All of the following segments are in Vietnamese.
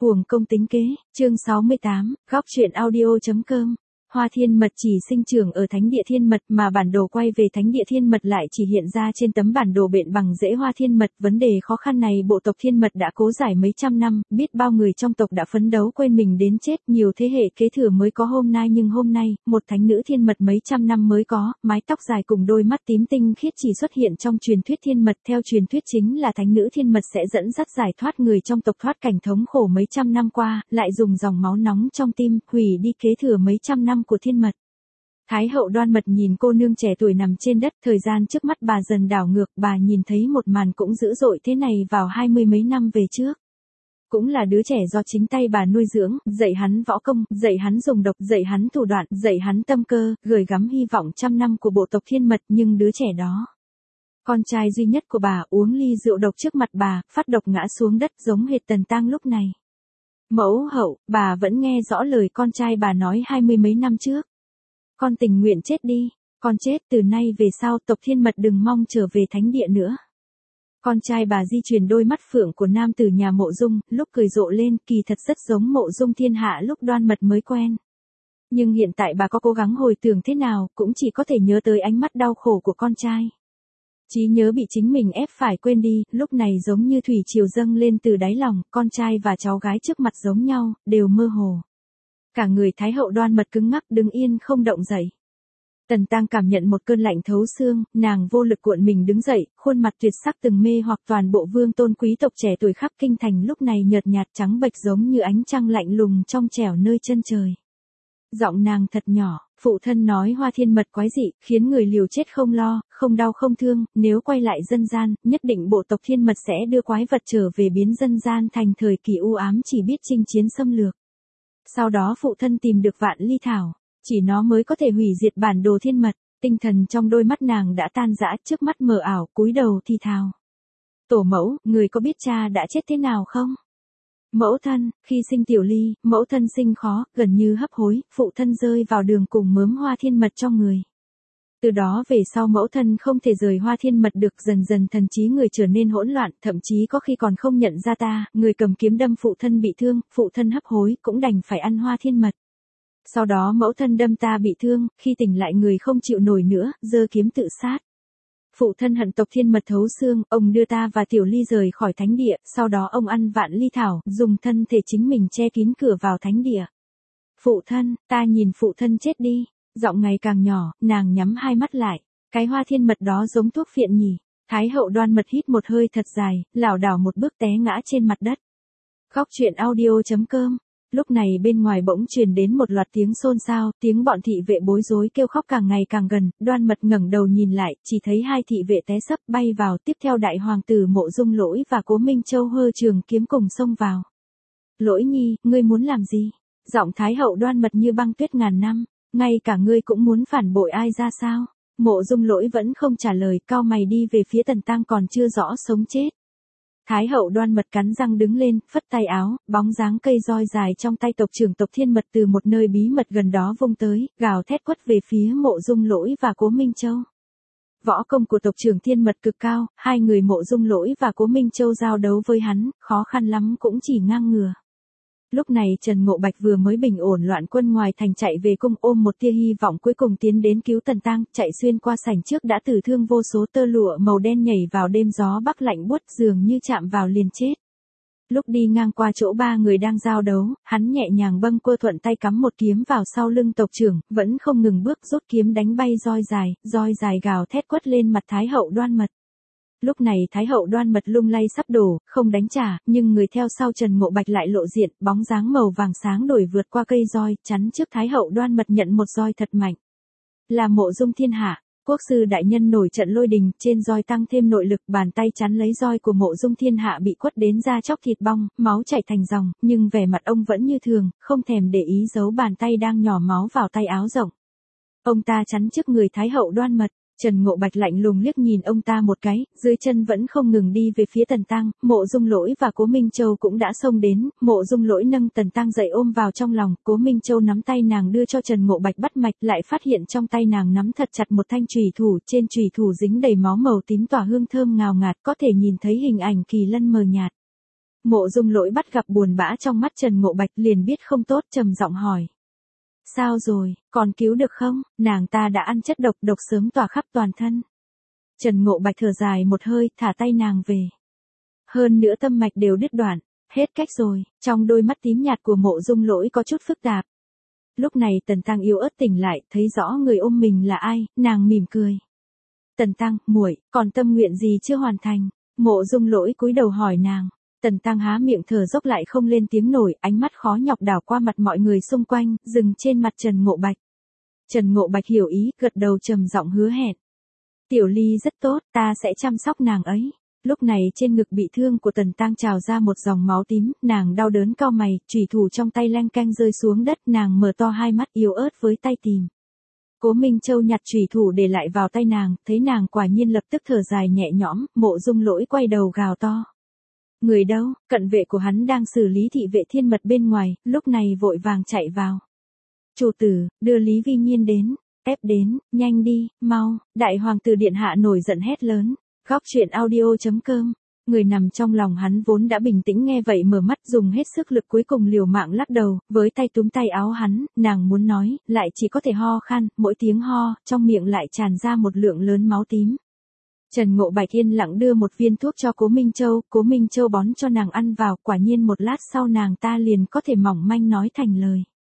Cuồng công tính kế, chương 68, góc truyện audio.com. Hoa thiên mật chỉ sinh trưởng ở thánh địa thiên mật mà bản đồ quay về thánh địa thiên mật lại chỉ hiện ra trên tấm bản đồ bện bằng rễ hoa thiên mật. Vấn đề khó khăn này bộ tộc thiên mật đã cố giải mấy trăm năm, biết bao người trong tộc đã phấn đấu quên mình đến chết, nhiều thế hệ kế thừa mới có hôm nay, nhưng hôm nay, một thánh nữ thiên mật mấy trăm năm mới có, mái tóc dài cùng đôi mắt tím tinh khiết chỉ xuất hiện trong truyền thuyết thiên mật. Theo truyền thuyết chính là thánh nữ thiên mật sẽ dẫn dắt giải thoát người trong tộc thoát cảnh thống khổ mấy trăm năm qua, lại dùng dòng máu nóng trong tim, hủy đi kế thừa mấy trăm năm của thiên mật. Thái hậu Đoan Mật nhìn cô nương trẻ tuổi nằm trên đất, thời gian trước mắt bà dần đảo ngược, bà nhìn thấy một màn cũng dữ dội thế này vào 20 mấy năm về trước. Cũng là đứa trẻ do chính tay bà nuôi dưỡng, dạy hắn võ công, dạy hắn dùng độc, dạy hắn thủ đoạn, dạy hắn tâm cơ, gửi gắm hy vọng trăm năm của bộ tộc thiên mật, nhưng đứa trẻ đó, con trai duy nhất của bà, uống ly rượu độc trước mặt bà, phát độc ngã xuống đất giống hệt Tần Tang lúc này. Mẫu hậu, bà vẫn nghe rõ lời con trai bà nói 20 mấy năm trước. Con tình nguyện chết đi, con chết, từ nay về sau tộc thiên mật đừng mong trở về thánh địa nữa. Con trai bà di chuyển đôi mắt phượng của nam tử nhà Mộ Dung, lúc cười rộ lên, kỳ thật rất giống Mộ Dung thiên hạ lúc Đoan Mật mới quen. Nhưng hiện tại bà có cố gắng hồi tưởng thế nào, cũng chỉ có thể nhớ tới ánh mắt đau khổ của con trai. Trí nhớ bị chính mình ép phải quên đi, lúc này giống như thủy triều dâng lên từ đáy lòng, con trai và cháu gái trước mặt giống nhau, đều mơ hồ. Cả người Thái hậu Đoan Mật cứng ngắc đứng yên không động dậy. Tần Tang cảm nhận một cơn lạnh thấu xương, nàng vô lực cuộn mình đứng dậy, khuôn mặt tuyệt sắc từng mê hoặc toàn bộ vương tôn quý tộc trẻ tuổi khắp kinh thành lúc này nhợt nhạt trắng bệch giống như ánh trăng lạnh lùng trong trẻo nơi chân trời. Giọng nàng thật nhỏ, phụ thân nói hoa thiên mật quái dị, khiến người liều chết không lo, không đau không thương, nếu quay lại dân gian, nhất định bộ tộc thiên mật sẽ đưa quái vật trở về biến dân gian thành thời kỳ u ám chỉ biết chinh chiến xâm lược. Sau đó phụ thân tìm được vạn ly thảo, chỉ nó mới có thể hủy diệt bản đồ thiên mật. Tinh thần trong đôi mắt nàng đã tan rã, trước mắt mờ ảo, cúi đầu thì thào. Tổ mẫu, người có biết cha đã chết thế nào không? Mẫu thân, khi sinh tiểu ly, mẫu thân sinh khó, gần như hấp hối, phụ thân rơi vào đường cùng mớm hoa thiên mật trong người. Từ đó về sau mẫu thân không thể rời hoa thiên mật được, dần dần thần trí người trở nên hỗn loạn, thậm chí có khi còn không nhận ra ta, người cầm kiếm đâm phụ thân bị thương, phụ thân hấp hối, cũng đành phải ăn hoa thiên mật. Sau đó mẫu thân đâm ta bị thương, khi tỉnh lại người không chịu nổi nữa, giơ kiếm tự sát. Phụ thân hận tộc thiên mật thấu xương, ông đưa ta và tiểu ly rời khỏi thánh địa, sau đó ông ăn vạn ly thảo, dùng thân thể chính mình che kín cửa vào thánh địa. Phụ thân, ta nhìn phụ thân chết đi. Giọng ngày càng nhỏ, nàng nhắm hai mắt lại. Cái hoa thiên mật đó giống thuốc phiện nhỉ. Thái hậu Đoan Mật hít một hơi thật dài, lảo đảo một bước té ngã trên mặt đất. Góc truyện audio.com. Lúc này bên ngoài bỗng truyền đến một loạt tiếng xôn xao, tiếng bọn thị vệ bối rối kêu khóc càng ngày càng gần. Đoan Mật ngẩng đầu nhìn lại, chỉ thấy hai thị vệ té sấp bay vào, tiếp theo đại hoàng tử Mộ Dung Lỗi và Cố Minh Châu hơ trường kiếm cùng xông vào. Lỗi nhi, ngươi muốn làm gì? Giọng Thái hậu Đoan Mật như băng tuyết ngàn năm. Ngay cả ngươi cũng muốn phản bội ai ra sao? Mộ Dung Lỗi vẫn không trả lời, cau mày đi về phía Tần Tang còn chưa rõ sống chết. Thái hậu Đoan Mật cắn răng đứng lên, phất tay áo, bóng dáng cây roi dài trong tay tộc trưởng tộc thiên mật từ một nơi bí mật gần đó vung tới, gào thét quất về phía Mộ Dung Lỗi và Cố Minh Châu. Võ công của tộc trưởng thiên mật cực cao, hai người Mộ Dung Lỗi và Cố Minh Châu giao đấu với hắn, khó khăn lắm cũng chỉ ngang ngửa. Lúc này Trần Ngộ Bạch vừa mới bình ổn loạn quân ngoài thành chạy về cung, ôm một tia hy vọng cuối cùng tiến đến cứu Tần Tang, chạy xuyên qua sảnh trước đã tử thương vô số, tơ lụa màu đen nhảy vào đêm gió bắc lạnh buốt, dường như chạm vào liền chết. Lúc đi ngang qua chỗ ba người đang giao đấu, hắn nhẹ nhàng bâng quơ thuận tay cắm một kiếm vào sau lưng tộc trưởng, vẫn không ngừng bước rút kiếm đánh bay roi dài gào thét quất lên mặt Thái hậu Đoan Mật. Lúc này Thái hậu Đoan Mật lung lay sắp đổ, không đánh trả, nhưng người theo sau Trần Ngộ Bạch lại lộ diện, bóng dáng màu vàng sáng đổi vượt qua cây roi, chắn trước Thái hậu Đoan Mật nhận một roi thật mạnh. Là Mộ Dung thiên hạ, quốc sư đại nhân nổi trận lôi đình, trên roi tăng thêm nội lực, bàn tay chắn lấy roi của Mộ Dung thiên hạ bị quất đến da chóc thịt bong, máu chảy thành dòng, nhưng vẻ mặt ông vẫn như thường, không thèm để ý giấu bàn tay đang nhỏ máu vào tay áo rộng. Ông ta chắn trước người Thái hậu Đoan Mật. Trần Ngộ Bạch lạnh lùng liếc nhìn ông ta một cái, dưới chân vẫn không ngừng đi về phía Tần Tang, Mộ Dung Lỗi và Cố Minh Châu cũng đã xông đến, Mộ Dung Lỗi nâng Tần Tang dậy ôm vào trong lòng, Cố Minh Châu nắm tay nàng đưa cho Trần Ngộ Bạch bắt mạch, lại phát hiện trong tay nàng nắm thật chặt một thanh chùy thủ, trên chùy thủ dính đầy máu màu tím tỏa hương thơm ngào ngạt, có thể nhìn thấy hình ảnh kỳ lân mờ nhạt. Mộ Dung Lỗi bắt gặp buồn bã trong mắt Trần Ngộ Bạch liền biết không tốt, trầm giọng hỏi. Sao rồi, còn cứu được không? Nàng ta đã ăn chất độc, độc sớm tỏa khắp toàn thân. Trần Ngộ Bạch thở dài một hơi, thả tay nàng về. Hơn nữa tâm mạch đều đứt đoạn, hết cách rồi. Trong đôi mắt tím nhạt của Mộ Dung Lỗi có chút phức tạp. Lúc này Tần Tăng yếu ớt tỉnh lại, thấy rõ người ôm mình là ai, nàng mỉm cười. Tần Tăng, muội, còn tâm nguyện gì chưa hoàn thành? Mộ Dung Lỗi cúi đầu hỏi nàng. Tần Tăng há miệng thở dốc lại không lên tiếng nổi, ánh mắt khó nhọc đảo qua mặt mọi người xung quanh, dừng trên mặt Trần Ngộ Bạch. Trần Ngộ Bạch hiểu ý, gật đầu trầm giọng hứa hẹn. Tiểu Ly rất tốt, ta sẽ chăm sóc nàng ấy. Lúc này trên ngực bị thương của Tần Tăng trào ra một dòng máu tím, nàng đau đớn cau mày, chùy thủ trong tay leng keng rơi xuống đất, nàng mở to hai mắt yếu ớt với tay tìm. Cố Minh Châu nhặt chùy thủ để lại vào tay nàng, thấy nàng quả nhiên lập tức thở dài nhẹ nhõm, Mộ Dung Lỗi quay đầu gào to. Người đâu? Cận vệ của hắn đang xử lý thị vệ Thiên Mật bên ngoài, lúc này vội vàng chạy vào. Chủ tử, đưa Lý Vi Nhiên đến, ép đến, nhanh đi, mau, đại hoàng tử điện hạ nổi giận hét lớn. Góc truyện audio.com. Người nằm trong lòng hắn vốn đã bình tĩnh nghe vậy mở mắt dùng hết sức lực cuối cùng liều mạng lắc đầu, với tay túm tay áo hắn, nàng muốn nói, lại chỉ có thể ho khan, mỗi tiếng ho, trong miệng lại tràn ra một lượng lớn máu tím. Trần Ngộ Bạch yên lặng đưa một viên thuốc cho Cố Minh Châu bón cho nàng ăn vào, quả nhiên một lát sau nàng ta liền có thể mỏng manh nói thành lời.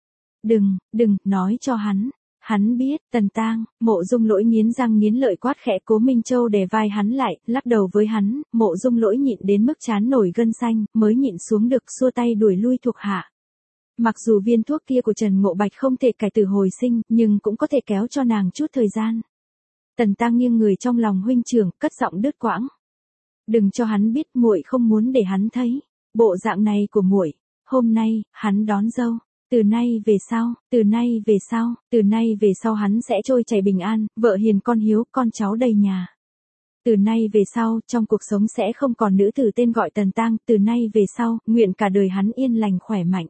Đừng, nói cho hắn. Hắn biết, Tần Tang, Mộ Dung Lỗi nghiến răng nghiến lợi quát khẽ. Cố Minh Châu đè vai hắn lại, lắc đầu với hắn, Mộ Dung Lỗi nhịn đến mức trán nổi gân xanh, mới nhịn xuống được, xua tay đuổi lui thuộc hạ. Mặc dù viên thuốc kia của Trần Ngộ Bạch không thể cải tử hồi sinh, nhưng cũng có thể kéo cho nàng chút thời gian. Tần Tang nghiêng người trong lòng huynh trưởng, cất giọng đứt quãng. Đừng cho hắn biết, muội không muốn để hắn thấy bộ dạng này của muội. Hôm nay, hắn đón dâu. Từ nay về sau hắn sẽ trôi chảy bình an, vợ hiền con hiếu, con cháu đầy nhà. Từ nay về sau, trong cuộc sống sẽ không còn nữ tử tên gọi Tần Tang, từ nay về sau, nguyện cả đời hắn yên lành khỏe mạnh.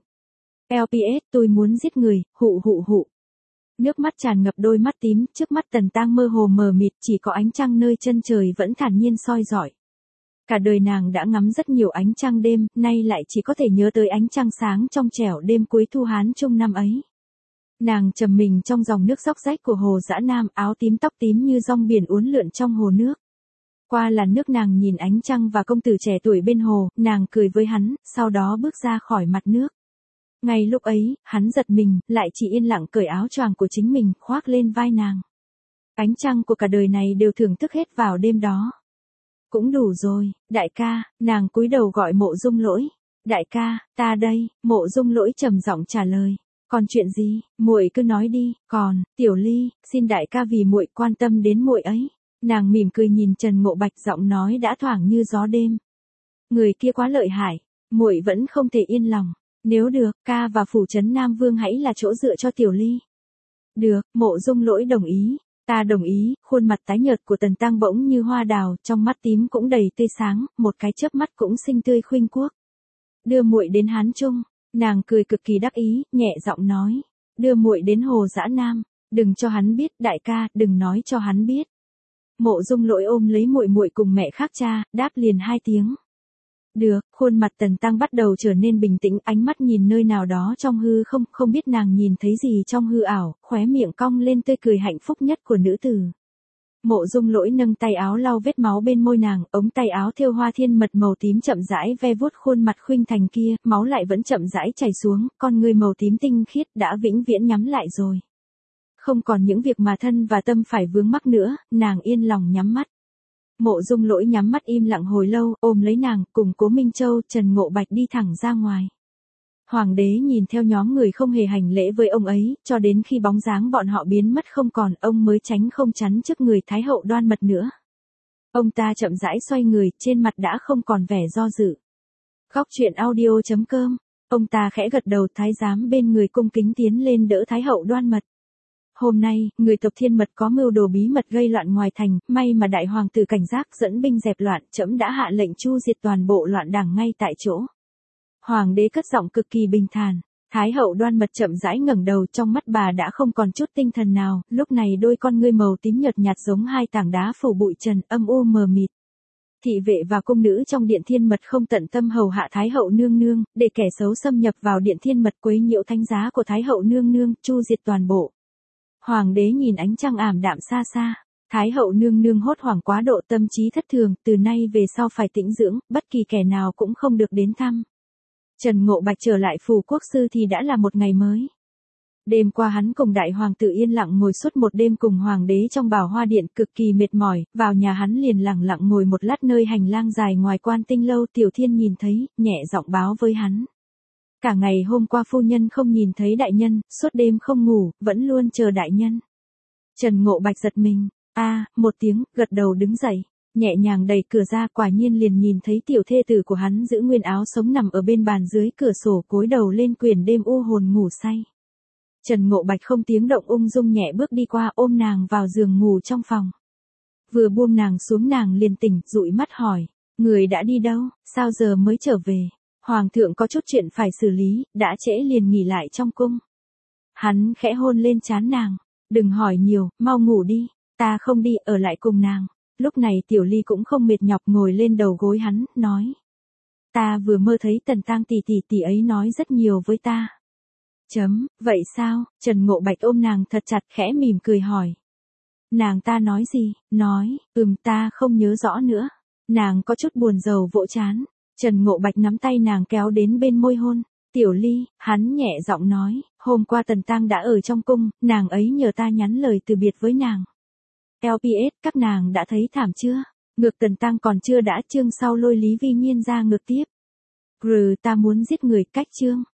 LPS, tôi muốn giết người, hụ. Nước mắt tràn ngập đôi mắt tím, trước mắt Tần Tang mơ hồ mờ mịt, chỉ có ánh trăng nơi chân trời vẫn thản nhiên soi rọi. Cả đời nàng đã ngắm rất nhiều ánh trăng đêm, nay lại chỉ có thể nhớ tới ánh trăng sáng trong trẻo đêm cuối thu Hán Trung năm ấy. Nàng trầm mình trong dòng nước róc rách của hồ Dã Nam, áo tím tóc tím như rong biển uốn lượn trong hồ nước. Qua làn nước nàng nhìn ánh trăng và công tử trẻ tuổi bên hồ, nàng cười với hắn, sau đó bước ra khỏi mặt nước. Ngay lúc ấy, hắn giật mình, lại chỉ yên lặng cởi áo choàng của chính mình, khoác lên vai nàng. Ánh trăng của cả đời này đều thưởng thức hết vào đêm đó. Cũng đủ rồi, đại ca, nàng cúi đầu gọi Mộ Dung Lỗi. Đại ca, ta đây, Mộ Dung Lỗi trầm giọng trả lời. Còn chuyện gì, muội cứ nói đi, còn, Tiểu Ly, xin đại ca vì muội quan tâm đến muội ấy. Nàng mỉm cười nhìn Trần Ngộ Bạch, giọng nói đã thoảng như gió đêm. Người kia quá lợi hại, muội vẫn không thể yên lòng. Nếu được, ca và phủ trấn Nam Vương hãy là chỗ dựa cho Tiểu Ly. Được, Mộ Dung Lỗi đồng ý. Ta đồng ý. Khuôn mặt tái nhợt của Tần Tăng bỗng như hoa đào, trong mắt tím cũng đầy tươi sáng, một cái chớp mắt cũng xinh tươi khuynh quốc. Đưa muội đến Hán Trung. Nàng cười cực kỳ đắc ý, nhẹ giọng nói. Đưa muội đến hồ Dã Nam. Đừng cho hắn biết, đại ca, đừng nói cho hắn biết. Mộ Dung Lỗi ôm lấy muội muội cùng mẹ khác cha, đáp liền hai tiếng. Được, khuôn mặt Tần Tăng bắt đầu trở nên bình tĩnh, ánh mắt nhìn nơi nào đó trong hư không biết nàng nhìn thấy gì trong hư ảo, khóe miệng cong lên tươi cười hạnh phúc nhất của nữ tử. Mộ Dung Lỗi nâng tay áo lau vết máu bên môi nàng, ống tay áo thêu hoa thiên mật màu tím chậm rãi ve vuốt khuôn mặt khuynh thành kia, máu lại vẫn chậm rãi chảy xuống, con người màu tím tinh khiết đã vĩnh viễn nhắm lại rồi. Không còn những việc mà thân và tâm phải vướng mắc nữa, nàng yên lòng nhắm mắt. Mộ Dung Lỗi nhắm mắt im lặng hồi lâu, ôm lấy nàng, cùng Cố Minh Châu, Trần Ngộ Bạch đi thẳng ra ngoài. Hoàng đế nhìn theo nhóm người không hề hành lễ với ông ấy, cho đến khi bóng dáng bọn họ biến mất không còn, ông mới tránh không chắn trước người Thái hậu Đoan Mật nữa. Ông ta chậm rãi xoay người, trên mặt đã không còn vẻ do dự. Góc truyện audio.com. Ông ta khẽ gật đầu, thái giám bên người cung kính tiến lên đỡ Thái hậu Đoan Mật. Hôm nay, người tộc Thiên Mật có mưu đồ bí mật gây loạn ngoài thành, may mà đại hoàng tử cảnh giác dẫn binh dẹp loạn, trẫm đã hạ lệnh chu diệt toàn bộ loạn đảng ngay tại chỗ. Hoàng đế cất giọng cực kỳ bình thản. Thái hậu Đoan Mật chậm rãi ngẩng đầu, trong mắt bà đã không còn chút tinh thần nào, lúc này đôi con ngươi màu tím nhợt nhạt giống hai tảng đá phủ bụi trần, âm u mờ mịt. thị vệ và cung nữ trong điện thiên mật không tận tâm hầu hạ Thái hậu nương nương, để kẻ xấu xâm nhập vào điện thiên mật quấy nhiễu thánh giá của Thái hậu nương nương, chu diệt toàn bộ. Hoàng đế nhìn ánh trăng ảm đạm xa xa. Thái hậu nương nương hốt hoảng quá độ, tâm trí thất thường, từ nay về sau phải tĩnh dưỡng, bất kỳ kẻ nào cũng không được đến thăm. Trần Ngộ Bạch trở lại phủ quốc sư thì đã là một ngày mới. Đêm qua hắn cùng đại hoàng tử yên lặng ngồi suốt một đêm cùng hoàng đế trong Bảo Hoa điện, cực kỳ mệt mỏi, vào nhà hắn liền lặng lặng ngồi một lát nơi hành lang dài ngoài Quan Tinh lâu. Tiểu Thiên nhìn thấy, nhẹ giọng báo với hắn. Cả ngày hôm qua phu nhân không nhìn thấy đại nhân, suốt đêm không ngủ, vẫn luôn chờ đại nhân. Trần Ngộ Bạch giật mình, một tiếng, gật đầu đứng dậy, nhẹ nhàng đẩy cửa ra, quả nhiên liền nhìn thấy tiểu thê tử của hắn giữ nguyên áo sống nằm ở bên bàn dưới cửa sổ, cúi đầu lên quyển đêm u hồn ngủ say. Trần Ngộ Bạch không tiếng động ung dung nhẹ bước đi qua, ôm nàng vào giường ngủ trong phòng. Vừa buông nàng xuống nàng liền tỉnh, dụi mắt hỏi, người đã đi đâu, sao giờ mới trở về? Hoàng thượng có chút chuyện phải xử lý, đã trễ liền nghỉ lại trong cung. Hắn khẽ hôn lên trán nàng, đừng hỏi nhiều, mau ngủ đi, ta không đi, ở lại cùng nàng. Lúc này Tiểu Ly cũng không mệt nhọc ngồi lên đầu gối hắn, nói. Ta vừa mơ thấy Tần Tang tỷ ấy nói rất nhiều với ta. Vậy sao? Trần Ngộ Bạch ôm nàng thật chặt, khẽ mỉm cười hỏi. Nàng ta nói gì? Nói, ta không nhớ rõ nữa. Nàng có chút buồn rầu vỗ trán. Trần Ngộ Bạch nắm tay nàng kéo đến bên môi hôn. Tiểu Ly, hắn nhẹ giọng nói, hôm qua Tần Tang đã ở trong cung, nàng ấy nhờ ta nhắn lời từ biệt với nàng. LPS, các nàng đã thấy thảm chưa? Ngược Tần Tang còn chưa đã, chương sau lôi Lý Vi Nhiên ra ngược tiếp. Ta muốn giết người, cách chương.